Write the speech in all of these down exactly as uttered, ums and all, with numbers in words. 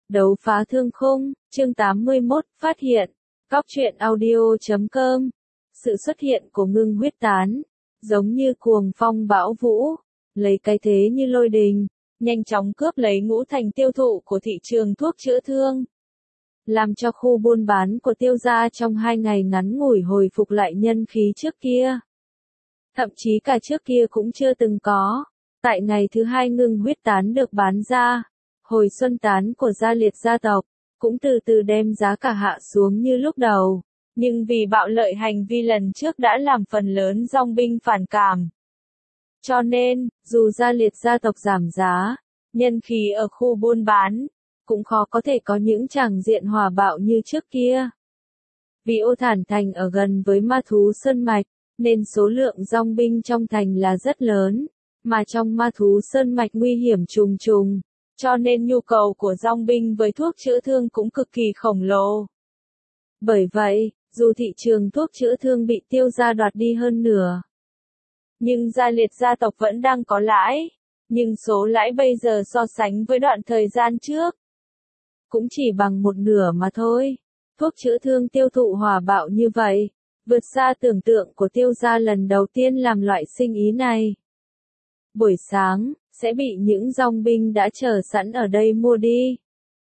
Đấu phá thương khung, chương tám mươi mốt, phát hiện. Cóc truyện audio chấm com. Sự xuất hiện của ngưng huyết tán, giống như cuồng phong bão vũ, lấy cái thế như lôi đình, nhanh chóng cướp lấy ngũ thành tiêu thụ của thị trường thuốc chữa thương. Làm cho khu buôn bán của Tiêu gia trong hai ngày ngắn ngủi hồi phục lại nhân khí trước kia. Thậm chí cả trước kia cũng chưa từng có. Tại ngày thứ hai ngưng huyết tán được bán ra, hồi xuân tán của gia liệt gia tộc, cũng từ từ đem giá cả hạ xuống như lúc đầu. Nhưng vì bạo lợi hành vi lần trước đã làm phần lớn dòng binh phản cảm. Cho nên, dù gia liệt gia tộc giảm giá, nhân khí ở khu buôn bán, cũng khó có thể có những tràng diện hòa bạo như trước kia. Vì Ô Thản Thành ở gần với ma thú Sơn Mạch, nên số lượng dòng binh trong thành là rất lớn, mà trong ma thú Sơn Mạch nguy hiểm trùng trùng, cho nên nhu cầu của dòng binh với thuốc chữa thương cũng cực kỳ khổng lồ. Bởi vậy, dù thị trường thuốc chữa thương bị Tiêu gia đoạt đi hơn nửa, nhưng gia liệt gia tộc vẫn đang có lãi, nhưng số lãi bây giờ so sánh với đoạn thời gian trước, cũng chỉ bằng một nửa mà thôi. Thuốc chữa thương tiêu thụ hòa bạo như vậy, vượt xa tưởng tượng của Tiêu gia lần đầu tiên làm loại sinh ý này. Buổi sáng, sẽ bị những dòng binh đã chờ sẵn ở đây mua đi.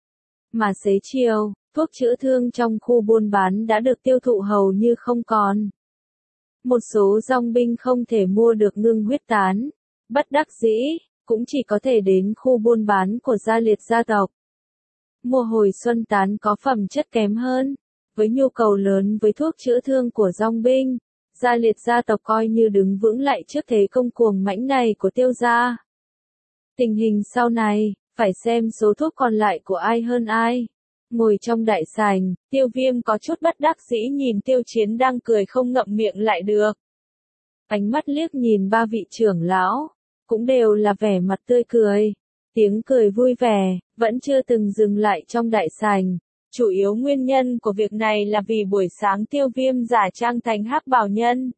Mà xế chiều, thuốc chữa thương trong khu buôn bán đã được tiêu thụ hầu như không còn. Một số dòng binh không thể mua được ngưng huyết tán, bất đắc dĩ, cũng chỉ có thể đến khu buôn bán của gia liệt gia tộc. Mua hồi xuân tán có phẩm chất kém hơn, với nhu cầu lớn với thuốc chữa thương của dòng binh, gia liệt gia tộc coi như đứng vững lại trước thế công cuồng mãnh này của Tiêu gia. Tình hình sau này, phải xem số thuốc còn lại của ai hơn ai. Ngồi trong đại sảnh, Tiêu Viêm có chút bất đắc dĩ nhìn Tiêu Chiến đang cười không ngậm miệng lại được. Ánh mắt liếc nhìn ba vị trưởng lão, cũng đều là vẻ mặt tươi cười. Tiếng cười vui vẻ, vẫn chưa từng dừng lại trong đại sảnh. Chủ yếu nguyên nhân của việc này là vì buổi sáng Tiêu Viêm giả trang thành hắc bào nhân,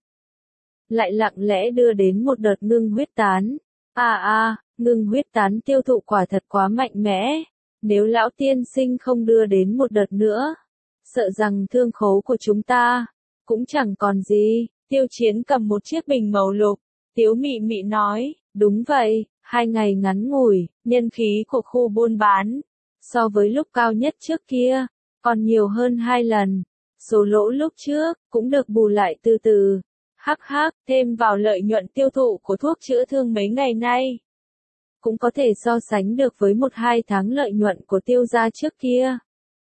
lại lặng lẽ đưa đến một đợt ngưng huyết tán. À à, ngưng huyết tán tiêu thụ quả thật quá mạnh mẽ. Nếu lão tiên sinh không đưa đến một đợt nữa, sợ rằng thương khố của chúng ta cũng chẳng còn gì. Tiêu Chiến cầm một chiếc bình màu lục, tiếu mị mị nói, đúng vậy, hai ngày ngắn ngủi, nhân khí của khu buôn bán, so với lúc cao nhất trước kia, còn nhiều hơn hai lần. Số lỗ lúc trước, cũng được bù lại từ từ. Hắc hắc, thêm vào lợi nhuận tiêu thụ của thuốc chữa thương mấy ngày nay, cũng có thể so sánh được với một hai tháng lợi nhuận của Tiêu gia trước kia.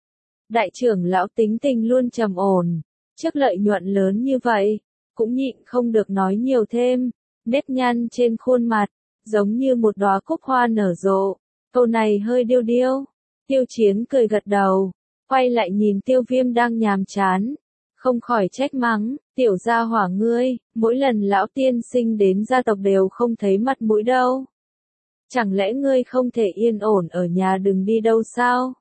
Đại trưởng lão tính tình luôn trầm ổn, trước lợi nhuận lớn như vậy, cũng nhịn không được nói nhiều thêm, nếp nhăn trên khuôn mặt, giống như một đóa cúc hoa nở rộ, câu này hơi điêu điêu. Tiêu Chiến cười gật đầu, quay lại nhìn Tiêu Viêm đang nhàm chán, không khỏi trách mắng, tiểu gia hỏa ngươi, mỗi lần lão tiên sinh đến gia tộc đều không thấy mặt mũi đâu. Chẳng lẽ ngươi không thể yên ổn ở nhà đừng đi đâu sao?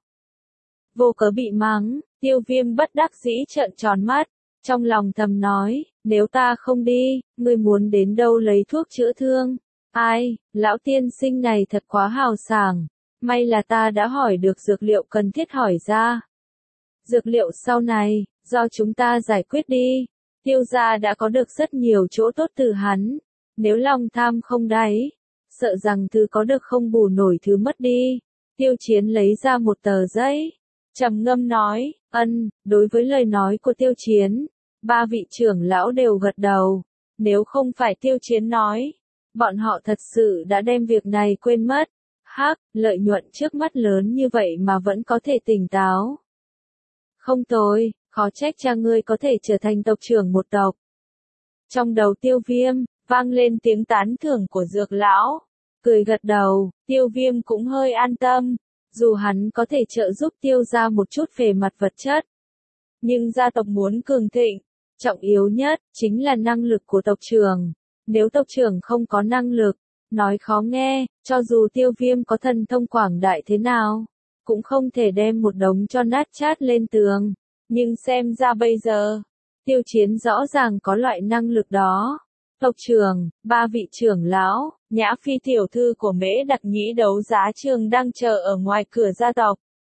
Vô cớ bị mắng, Tiêu Viêm bất đắc dĩ trợn tròn mắt, trong lòng thầm nói, nếu ta không đi, ngươi muốn đến đâu lấy thuốc chữa thương? Ai, lão tiên sinh này thật quá hào sảng, may là ta đã hỏi được dược liệu cần thiết hỏi ra. Dược liệu sau này, do chúng ta giải quyết đi. Tiêu gia đã có được rất nhiều chỗ tốt từ hắn, nếu lòng tham không đáy, sợ rằng thứ có được không bù nổi thứ mất đi. Tiêu Chiến lấy ra một tờ giấy, trầm ngâm nói, ân. Đối với lời nói của Tiêu Chiến, ba vị trưởng lão đều gật đầu. Nếu không phải Tiêu Chiến nói, bọn họ thật sự đã đem việc này quên mất. Hắc, lợi nhuận trước mắt lớn như vậy mà vẫn có thể tỉnh táo. Không tồi, khó trách cha ngươi có thể trở thành tộc trưởng một tộc. Trong đầu Tiêu Viêm, vang lên tiếng tán thưởng của dược lão. Cười gật đầu, Tiêu Viêm cũng hơi an tâm, dù hắn có thể trợ giúp Tiêu gia một chút về mặt vật chất. Nhưng gia tộc muốn cường thịnh, trọng yếu nhất, chính là năng lực của tộc trưởng. Nếu tộc trưởng không có năng lực, nói khó nghe, cho dù Tiêu Viêm có thần thông quảng đại thế nào, cũng không thể đem một đống cho nát chát lên tường. Nhưng xem ra bây giờ, Tiêu Chiến rõ ràng có loại năng lực đó. Tộc trưởng, ba vị trưởng lão, Nhã Phi tiểu thư của Mễ Đặc Nhĩ đấu giá trường đang chờ ở ngoài cửa gia tộc.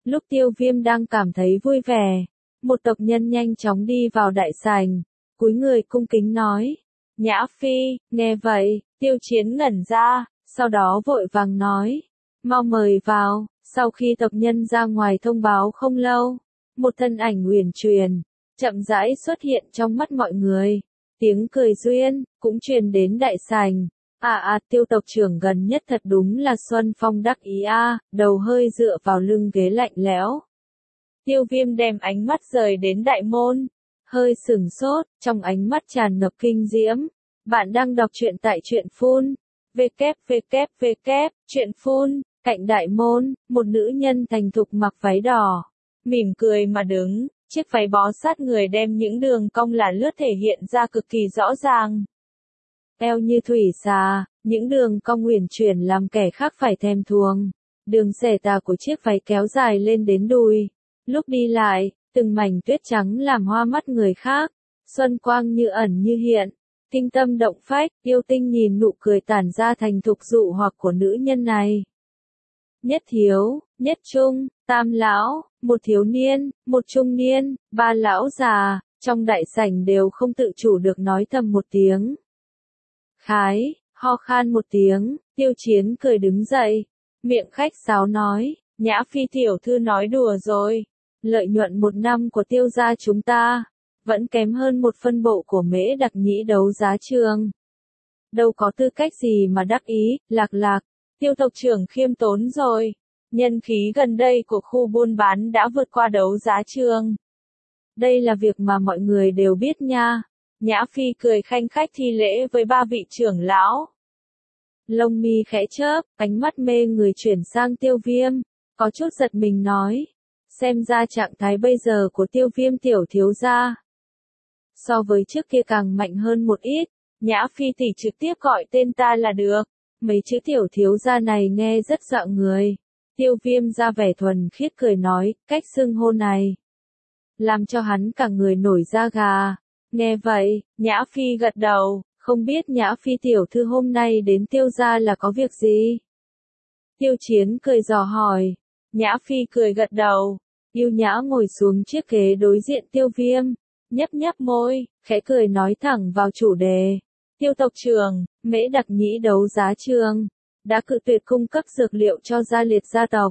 Lúc Tiêu Viêm đang cảm thấy vui vẻ, một tộc nhân nhanh chóng đi vào đại sảnh, cúi người cung kính nói. Nhã Phi, nghe vậy, Tiêu Chiến ngẩn ra, sau đó vội vàng nói. Mau mời vào. Sau khi tộc nhân ra ngoài thông báo không lâu, một thân ảnh uyển chuyển, chậm rãi xuất hiện trong mắt mọi người. Tiếng cười duyên, cũng truyền đến đại sảnh. À à, Tiêu tộc trưởng gần nhất thật đúng là Xuân Phong đắc ý a, à, đầu hơi dựa vào lưng ghế lạnh lẽo. Tiêu Viêm đem ánh mắt rời đến đại môn, hơi sửng sốt, trong ánh mắt tràn ngập kinh diễm. Bạn đang đọc truyện tại truyện phun, www, truyện phun, cạnh đại môn, một nữ nhân thành thục mặc váy đỏ, mỉm cười mà đứng, chiếc váy bó sát người đem những đường cong là lướt thể hiện ra cực kỳ rõ ràng. Eo như thủy xà, những đường cong uyển chuyển làm kẻ khác phải thèm thuồng. Đường xẻ tà của chiếc váy kéo dài lên đến đùi. Lúc đi lại, từng mảnh tuyết trắng làm hoa mắt người khác. Xuân quang như ẩn như hiện. Kinh tâm động phách, yêu tinh nhìn nụ cười tản ra thành thục dụ hoặc của nữ nhân này. Nhất thiếu, nhất trung, tam lão, một thiếu niên, một trung niên, ba lão già, trong đại sảnh đều không tự chủ được nói thầm một tiếng. Khái, ho khan một tiếng, Tiêu Chiến cười đứng dậy, miệng khách sáo nói, Nhã Phi tiểu thư nói đùa rồi, lợi nhuận một năm của Tiêu gia chúng ta, vẫn kém hơn một phân bộ của Mễ Đặc Nhĩ đấu giá trường. Đâu có tư cách gì mà đắc ý, lạc lạc, Tiêu tộc trưởng khiêm tốn rồi, nhân khí gần đây của khu buôn bán đã vượt qua đấu giá trường. Đây là việc mà mọi người đều biết nha. Nhã Phi cười khanh khách thi lễ với ba vị trưởng lão. Lông mi khẽ chớp, ánh mắt mê người chuyển sang Tiêu Viêm, có chút giật mình nói. Xem ra trạng thái bây giờ của Tiêu Viêm tiểu thiếu gia, so với trước kia càng mạnh hơn một ít. Nhã Phi tỷ trực tiếp gọi tên ta là được. Mấy chữ tiểu thiếu gia này nghe rất dọa người. Tiêu Viêm ra vẻ thuần khiết cười nói, cách xưng hô này làm cho hắn cả người nổi da gà. Nghe vậy, Nhã Phi gật đầu, không biết Nhã Phi tiểu thư hôm nay đến Tiêu gia là có việc gì? Tiêu Chiến cười dò hỏi. Nhã Phi cười gật đầu, yêu nhã ngồi xuống chiếc ghế đối diện Tiêu Viêm, nhấp nhấp môi, khẽ cười nói thẳng vào chủ đề. Tiêu tộc trưởng, Mễ Đặc Nhĩ đấu giá trường, đã cự tuyệt cung cấp dược liệu cho gia liệt gia tộc.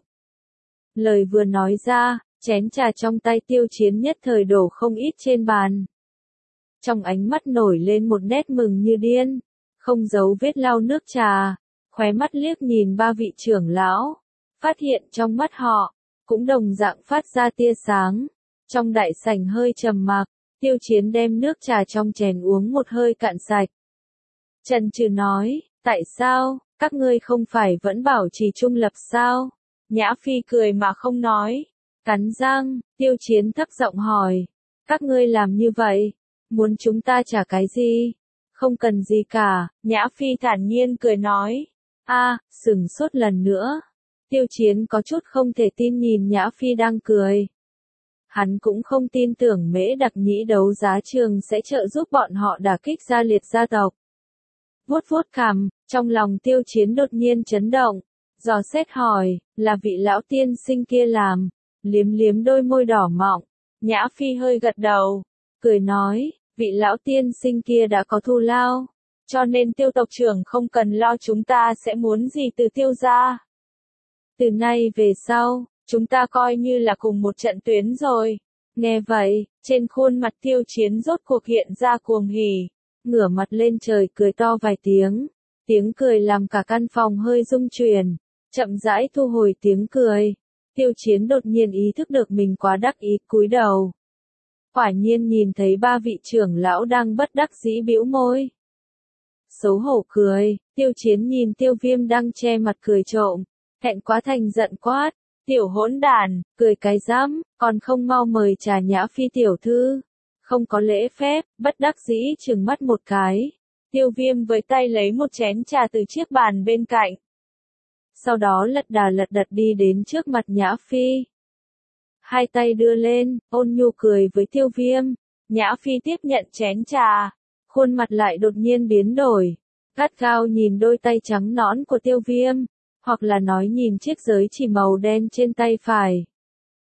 Lời vừa nói ra, chén trà trong tay Tiêu Chiến nhất thời đổ không ít trên bàn. Trong ánh mắt nổi lên một nét mừng như điên, không giấu vết lau nước trà, khóe mắt liếc nhìn ba vị trưởng lão, phát hiện trong mắt họ, cũng đồng dạng phát ra tia sáng. Trong đại sảnh hơi trầm mặc, Tiêu Chiến đem nước trà trong chén uống một hơi cạn sạch. Trần trừ nói, tại sao, các ngươi không phải vẫn bảo trì trung lập sao? Nhã Phi cười mà không nói, cắn răng, Tiêu Chiến thấp giọng hỏi, các ngươi làm như vậy, muốn chúng ta trả cái gì? Không cần gì cả, Nhã Phi thản nhiên cười nói, a, à, sừng sốt lần nữa. Tiêu Chiến có chút không thể tin nhìn Nhã Phi đang cười. Hắn cũng không tin tưởng Mễ Đặc Nhĩ đấu giá trường sẽ trợ giúp bọn họ đả kích gia liệt gia tộc. Vuốt vuốt cằm, trong lòng Tiêu Chiến đột nhiên chấn động, dò xét hỏi, là vị lão tiên sinh kia làm, liếm liếm đôi môi đỏ mọng. Nhã Phi hơi gật đầu, cười nói, vị lão tiên sinh kia đã có thù lao, cho nên Tiêu tộc trưởng không cần lo chúng ta sẽ muốn gì từ Tiêu gia. Từ nay về sau, chúng ta coi như là cùng một trận tuyến rồi. Nghe vậy, trên khuôn mặt Tiêu Chiến rốt cuộc hiện ra cuồng hỉ, ngửa mặt lên trời cười to vài tiếng. Tiếng cười làm cả căn phòng hơi rung chuyển, chậm rãi thu hồi tiếng cười. Tiêu Chiến đột nhiên ý thức được mình quá đắc ý, cúi đầu. Quả nhiên nhìn thấy ba vị trưởng lão đang bất đắc dĩ bĩu môi. Xấu hổ cười, Tiêu Chiến nhìn Tiêu Viêm đang che mặt cười trộm, hẹn quá thành giận quát, tiểu hỗn đản, cười cái rắm, còn không mau mời trà Nhã Phi tiểu thư. Không có lễ phép, bất đắc dĩ trừng mắt một cái. Tiêu Viêm với tay lấy một chén trà từ chiếc bàn bên cạnh. Sau đó lật đà lật đật đi đến trước mặt Nhã Phi. Hai tay đưa lên, ôn nhu cười với Tiêu Viêm. Nhã Phi tiếp nhận chén trà, khuôn mặt lại đột nhiên biến đổi. Gắt gao nhìn đôi tay trắng nõn của Tiêu Viêm, hoặc là nói nhìn chiếc giới chỉ màu đen trên tay phải.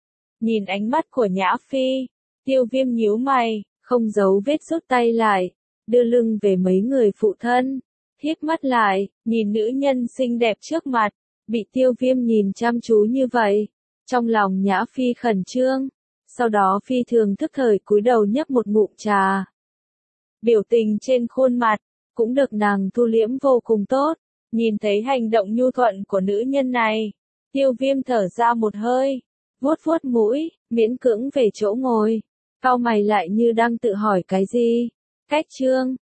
Nhìn ánh mắt của Nhã Phi, Tiêu Viêm nhíu mày, không giấu vết rút tay lại, đưa lưng về mấy người phụ thân, híp mắt lại, nhìn nữ nhân xinh đẹp trước mặt, bị Tiêu Viêm nhìn chăm chú như vậy, trong lòng Nhã Phi khẩn trương, sau đó phi thường thức thời cúi đầu nhấp một ngụm trà. Biểu tình trên khuôn mặt, cũng được nàng thu liễm vô cùng tốt, nhìn thấy hành động nhu thuận của nữ nhân này, Tiêu Viêm thở ra một hơi, vuốt vuốt mũi, miễn cưỡng về chỗ ngồi, cau mày lại như đang tự hỏi cái gì. Cách chương